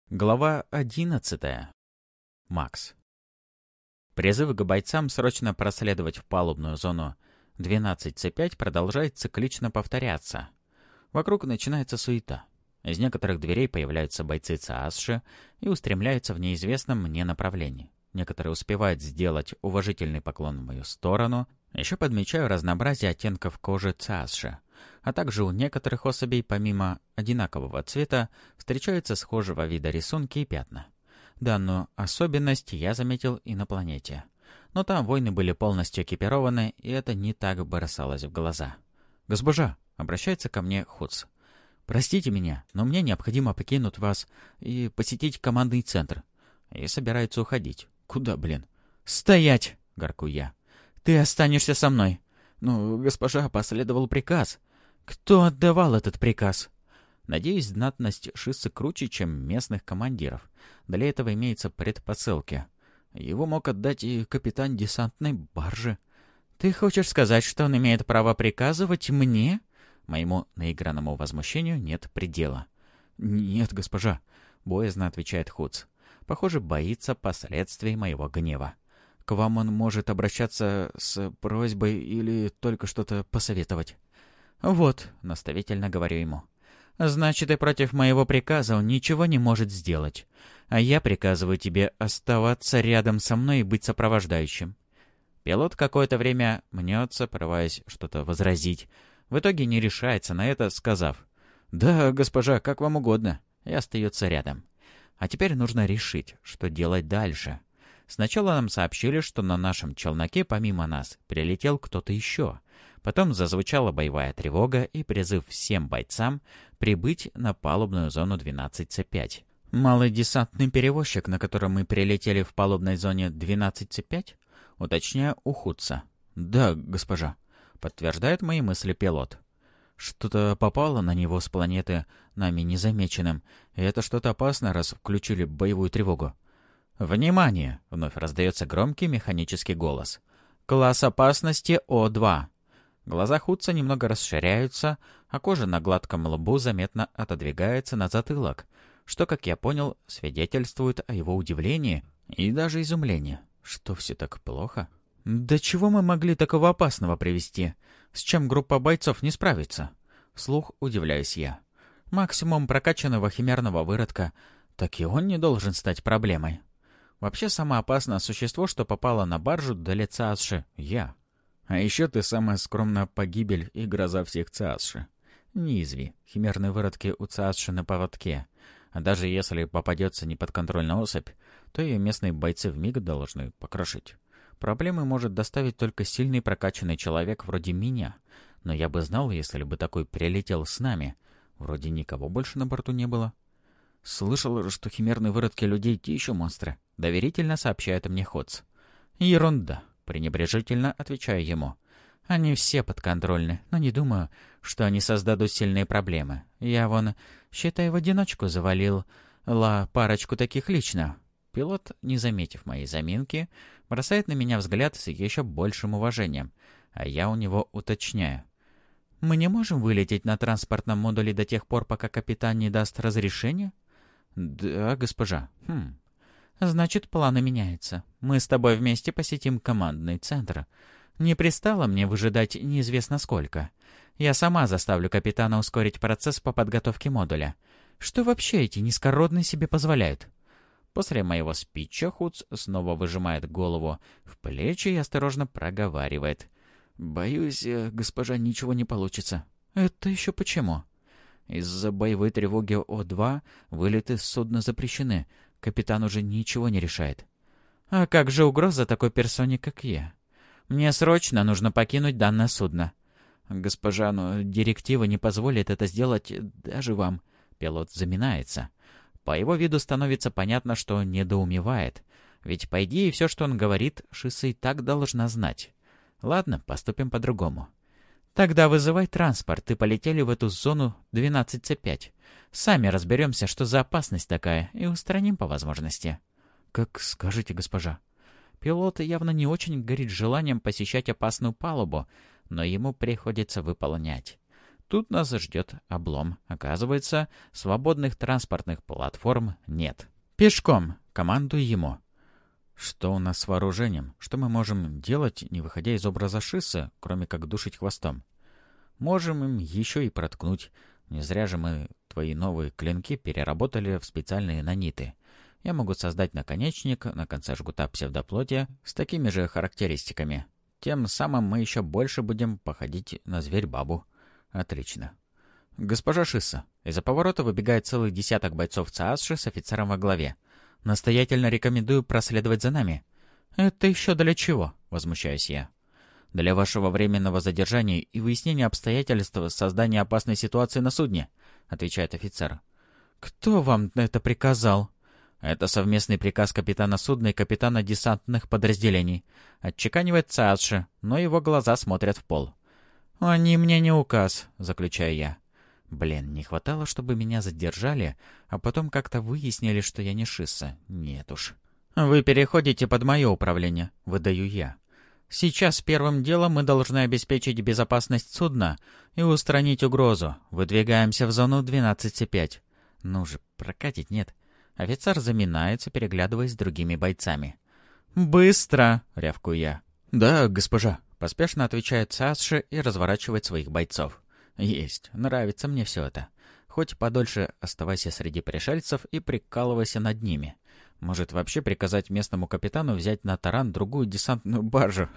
Глава 11. Макс. Призыв к бойцам срочно проследовать в палубную зону 12С5 продолжает циклично повторяться. Вокруг начинается суета. Из некоторых дверей появляются бойцы ЦАСШи и устремляются в неизвестном мне направлении. Некоторые успевают сделать уважительный поклон в мою сторону. Еще подмечаю разнообразие оттенков кожи ЦАСШи. А также у некоторых особей, помимо одинакового цвета, встречаются схожего вида рисунки и пятна. Данную особенность я заметил и на планете. Но там воины были полностью экипированы, и это не так бросалось в глаза. «Госпожа!» — обращается ко мне Хуц. «Простите меня, но мне необходимо покинуть вас и посетить командный центр». И собирается уходить. «Куда, блин?» «Стоять!» — горку я. «Ты останешься со мной». «Ну, госпожа, последовал приказ». «Кто отдавал этот приказ?» Надеюсь, знатность Шиссы круче, чем местных командиров. Для этого имеются предпосылки. Его мог отдать и капитан десантной баржи. «Ты хочешь сказать, что он имеет право приказывать мне?» Моему наигранному возмущению нет предела. «Нет, госпожа», — боязно отвечает Хуц. Похоже, боится последствий моего гнева. «К вам он может обращаться с просьбой или только что-то посоветовать». «Вот», — наставительно говорю ему. «Значит, и против моего приказа он ничего не может сделать. А я приказываю тебе оставаться рядом со мной и быть сопровождающим». Пилот какое-то время мнется, порываясь что-то возразить. В итоге не решается на это, сказав: «Да, госпожа, как вам угодно», и остается рядом. А теперь нужно решить, что делать дальше. Сначала нам сообщили, что на нашем челноке помимо нас прилетел кто-то еще. Потом зазвучала боевая тревога и призыв всем бойцам прибыть на палубную зону 12С5. «Малый десантный перевозчик, на котором мы прилетели в палубной зоне 12С5?» Уточняю у Хуца. «Да, госпожа», — подтверждает мои мысли пилот. «Что-то попало на него с планеты нами незамеченным, и это что-то опасно, раз включили боевую тревогу». «Внимание!» — вновь раздается громкий механический голос. «Класс опасности О2». Глаза Хуца немного расширяются, а кожа на гладком лбу заметно отодвигается на затылок, что, как я понял, свидетельствует о его удивлении и даже изумлении. Что, все так плохо? «Да чего мы могли такого опасного привести? С чем группа бойцов не справится?» Вслух удивляюсь я. Максимум прокачанного химерного выродка, так и он не должен стать проблемой. Вообще, самое опасное существо, что попало на баржу до лица Асши — я. А еще ты самая скромная погибель и гроза всех ЦАСШи. Не изви, химерные выродки у ЦАСШи на поводке. А даже если попадется неподконтрольная особь, то ее местные бойцы вмиг должны покрошить. Проблемы может доставить только сильный прокачанный человек вроде меня. Но я бы знал, если бы такой прилетел с нами. Вроде никого больше на борту не было. Слышал, что химерные выродки людей те еще монстры. Доверительно сообщает мне Ходс. Ерунда. Пренебрежительно отвечаю ему. Они все подконтрольны, но не думаю, что они создадут сильные проблемы. Я вон, считай, в одиночку завалил парочку таких лично. Пилот, не заметив моей заминки, бросает на меня взгляд с еще большим уважением, а я у него уточняю. «Мы не можем вылететь на транспортном модуле до тех пор, пока капитан не даст разрешения?» «Да, госпожа. Значит, планы меняются. Мы с тобой вместе посетим командный центр. Не пристало мне выжидать неизвестно сколько. Я сама заставлю капитана ускорить процесс по подготовке модуля. Что вообще эти низкородные себе позволяют?» После моего спича Хуц снова выжимает голову в плечи и осторожно проговаривает. «Боюсь, госпожа, ничего не получится». «Это еще почему?» «Из-за боевой тревоги О2 вылеты с судна запрещены. Капитан уже ничего не решает». «А как же угроза такой персоне, как я? Мне срочно нужно покинуть данное судно». «Госпожа, но директива не позволит это сделать даже вам». Пилот заминается. По его виду становится понятно, что недоумевает. Ведь, по идее, все, что он говорит, Шисса и так должна знать. Ладно, поступим по-другому. «Тогда вызывай транспорт и полетели в эту зону 12С5. Сами разберемся, что за опасность такая, и устраним по возможности». «Как скажете, госпожа». Пилот явно не очень горит желанием посещать опасную палубу, но ему приходится выполнять. Тут нас ждет облом. Оказывается, свободных транспортных платформ нет. «Пешком!» — командую ему. Что у нас с вооружением? Что мы можем делать, не выходя из образа Шиссы, кроме как душить хвостом? Можем им еще и проткнуть. Не зря же мы твои новые клинки переработали в специальные наниты. Я могу создать наконечник на конце жгута псевдоплоти с такими же характеристиками. Тем самым мы еще больше будем походить на зверь-бабу. Отлично. Госпожа Шисса, из-за поворота выбегает целый десяток бойцов ЦААСШи с офицером во главе. Настоятельно рекомендую проследовать за нами. Это еще для чего? Возмущаюсь я. Для вашего временного задержания и выяснения обстоятельств создания опасной ситуации на судне, отвечает офицер. Кто вам это приказал? Это совместный приказ капитана судна и капитана десантных подразделений. Отчеканивает ЦААСШи, но его глаза смотрят в пол. «Они мне не указ», — заключаю я. Блин, не хватало, чтобы меня задержали, а потом как-то выяснили, что я не Шисса. Нет уж. «Вы переходите под мое управление», — выдаю я. «Сейчас первым делом мы должны обеспечить безопасность судна и устранить угрозу. Выдвигаемся в зону 12,5». Ну же, прокатить нет. Офицер заминается, переглядываясь с другими бойцами. «Быстро!» — рявкую я. «Да, госпожа», — поспешно отвечает ЦААСШи и разворачивает своих бойцов. «Есть. Нравится мне все это. Хоть подольше оставайся среди пришельцев и прикалывайся над ними. Может, вообще приказать местному капитану взять на таран другую десантную баржу?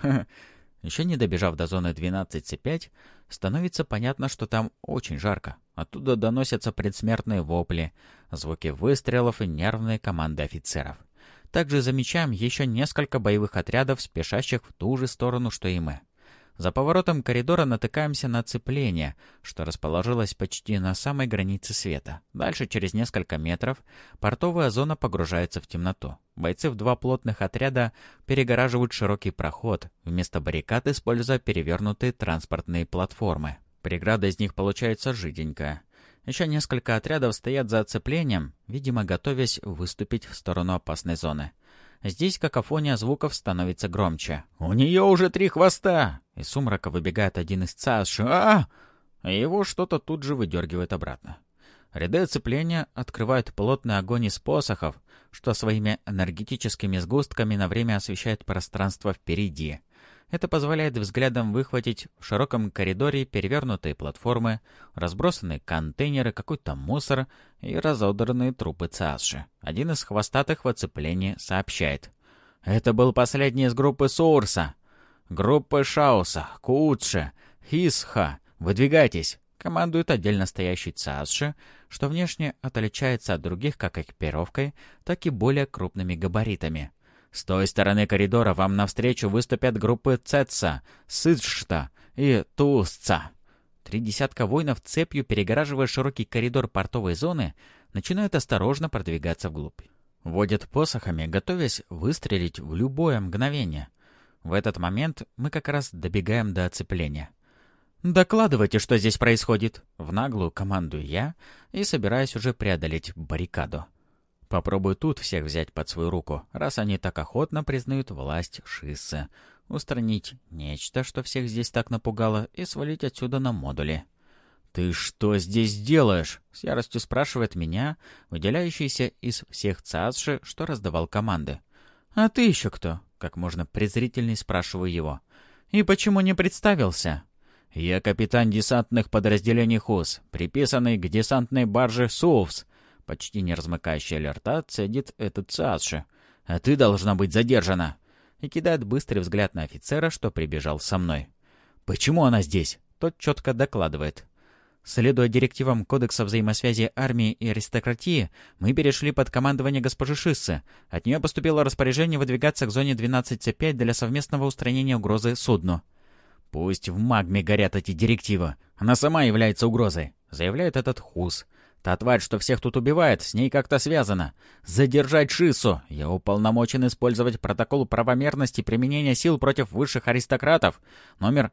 Еще не добежав до зоны 12,5, становится понятно, что там очень жарко. Оттуда доносятся предсмертные вопли, звуки выстрелов и нервные команды офицеров. Также замечаем еще несколько боевых отрядов, спешащих в ту же сторону, что и мы. За поворотом коридора натыкаемся на оцепление, что расположилось почти на самой границе света. Дальше, через несколько метров, портовая зона погружается в темноту. Бойцы в два плотных отряда перегораживают широкий проход, вместо баррикад используя перевернутые транспортные платформы. Преграда из них получается жиденькая. Еще несколько отрядов стоят за оцеплением, видимо, готовясь выступить в сторону опасной зоны. Здесь какофония звуков становится громче. «У нее уже 3 хвоста!» Из сумрака выбегает один из ЦААСШи. Его что-то тут же выдергивает обратно. Ряды оцепления открывают плотный огонь из посохов, что своими энергетическими сгустками на время освещает пространство впереди. Это позволяет взглядом выхватить в широком коридоре перевернутые платформы, разбросанные контейнеры, какой-то мусор и разодранные трупы ЦААСШи. Один из хвостатых в оцеплении сообщает. «Это был последний из группы Соурса. Группы Шауса, Куутше, Хисха. Выдвигайтесь!» Командует отдельно стоящий ЦААСШи, что внешне отличается от других как экипировкой, так и более крупными габаритами. С той стороны коридора вам навстречу выступят группы Цетса, Сыджшта и Туусца. 3 десятка воинов цепью, перегораживая широкий коридор портовой зоны, начинают осторожно продвигаться вглубь. Водят посохами, готовясь выстрелить в любое мгновение. В этот момент мы как раз добегаем до оцепления. «Докладывайте, что здесь происходит!» В наглую командую я и собираюсь уже преодолеть баррикаду. Попробую тут всех взять под свою руку, раз они так охотно признают власть Шиссы. Устранить нечто, что всех здесь так напугало, и свалить отсюда на модуле. «Ты что здесь делаешь?» — с яростью спрашивает меня, выделяющийся из всех ЦААСШи, что раздавал команды. «А ты еще кто?» — как можно презрительней спрашиваю его. «И почему не представился?» «Я капитан десантных подразделений ХУС, приписанный к десантной барже СУВС». Почти не размыкающая рта цедит этот ЦААСШи. «А ты должна быть задержана!» И кидает быстрый взгляд на офицера, что прибежал со мной. «Почему она здесь?» Тот четко докладывает. «Следуя директивам Кодекса взаимосвязи армии и аристократии, мы перешли под командование госпожи Шиссы. От нее поступило распоряжение выдвигаться к зоне 12,5 для совместного устранения угрозы судну». «Пусть в магме горят эти директивы. Она сама является угрозой», — заявляет этот хус. «Та тварь, что всех тут убивает, с ней как-то связана. Задержать Шиссу! Я уполномочен использовать протокол правомерности применения сил против высших аристократов. Номер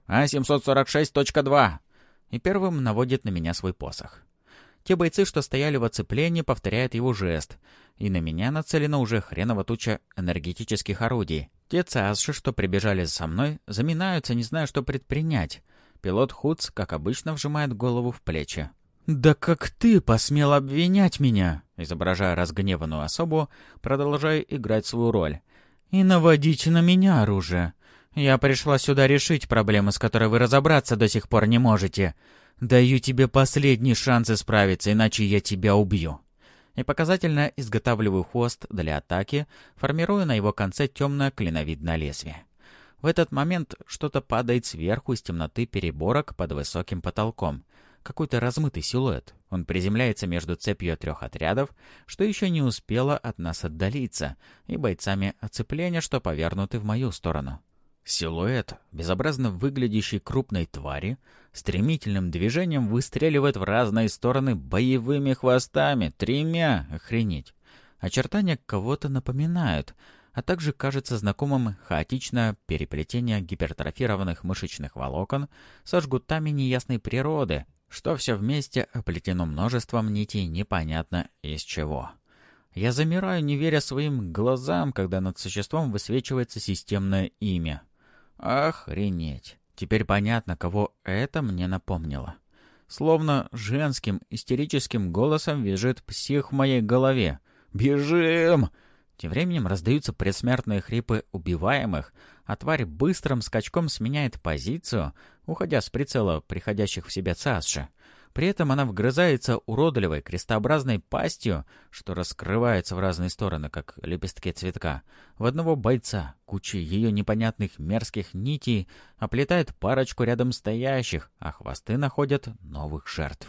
А746.2». И первым наводит на меня свой посох. Те бойцы, что стояли в оцеплении, повторяют его жест. И на меня нацелена уже хреново туча энергетических орудий. Те ЦААСШи, что прибежали со мной, заминаются, не зная, что предпринять. Пилот Хуц, как обычно, вжимает голову в плечи. «Да как ты посмел обвинять меня?» Изображая разгневанную особу, продолжаю играть свою роль. «И наводить на меня оружие. Я пришла сюда решить проблемы, с которой вы разобраться до сих пор не можете. Даю тебе последний шанс исправиться, иначе я тебя убью». И показательно изготавливаю хвост для атаки, формируя на его конце темное клиновидное лезвие. В этот момент что-то падает сверху из темноты переборок под высоким потолком. Какой-то размытый силуэт. Он приземляется между цепью 3 отрядов, что еще не успело от нас отдалиться, и бойцами оцепления, что повернуты в мою сторону. Силуэт, безобразно выглядящий крупной твари, стремительным движением выстреливает в разные стороны боевыми хвостами, 3, охренеть. Очертания кого-то напоминают, а также кажется знакомым хаотичное переплетение гипертрофированных мышечных волокон со жгутами неясной природы, что все вместе оплетено множеством нитей непонятно из чего. Я замираю, не веря своим глазам, когда над существом высвечивается системное имя. Охренеть! Теперь понятно, кого это мне напомнило. Словно женским истерическим голосом визжит псих в моей голове. «Бежим!» Тем временем раздаются предсмертные хрипы убиваемых, а тварь быстрым скачком сменяет позицию, уходя с прицела приходящих в себя цасши. При этом она вгрызается уродливой крестообразной пастью, что раскрывается в разные стороны, как лепестки цветка, в одного бойца. Куча ее непонятных мерзких нитей оплетает парочку рядом стоящих, а хвосты находят новых жертв.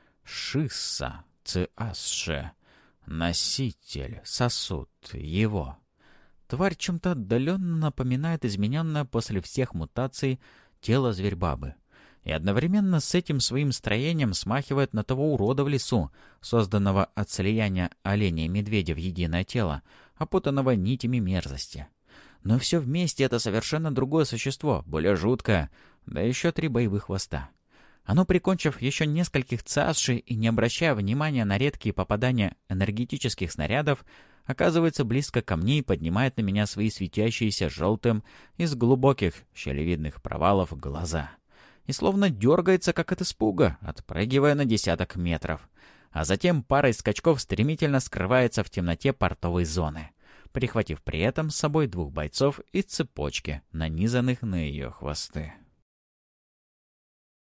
Шисса, Циасше, носитель, сосуд, его. Тварь чем-то отдаленно напоминает измененное после всех мутаций тело зверь-бабы. И одновременно с этим своим строением смахивает на того урода в лесу, созданного от слияния оленя и медведя в единое тело, опутанного нитями мерзости. Но все вместе это совершенно другое существо, более жуткое, да еще 3 боевых хвоста. Оно, прикончив еще нескольких цасши и не обращая внимания на редкие попадания энергетических снарядов, оказывается близко ко мне и поднимает на меня свои светящиеся желтым из глубоких щелевидных провалов глаза. И словно дергается, как от испуга, отпрыгивая на десяток метров. А затем парой скачков стремительно скрывается в темноте портовой зоны, прихватив при этом с собой 2 бойцов и цепочки, нанизанных на ее хвосты.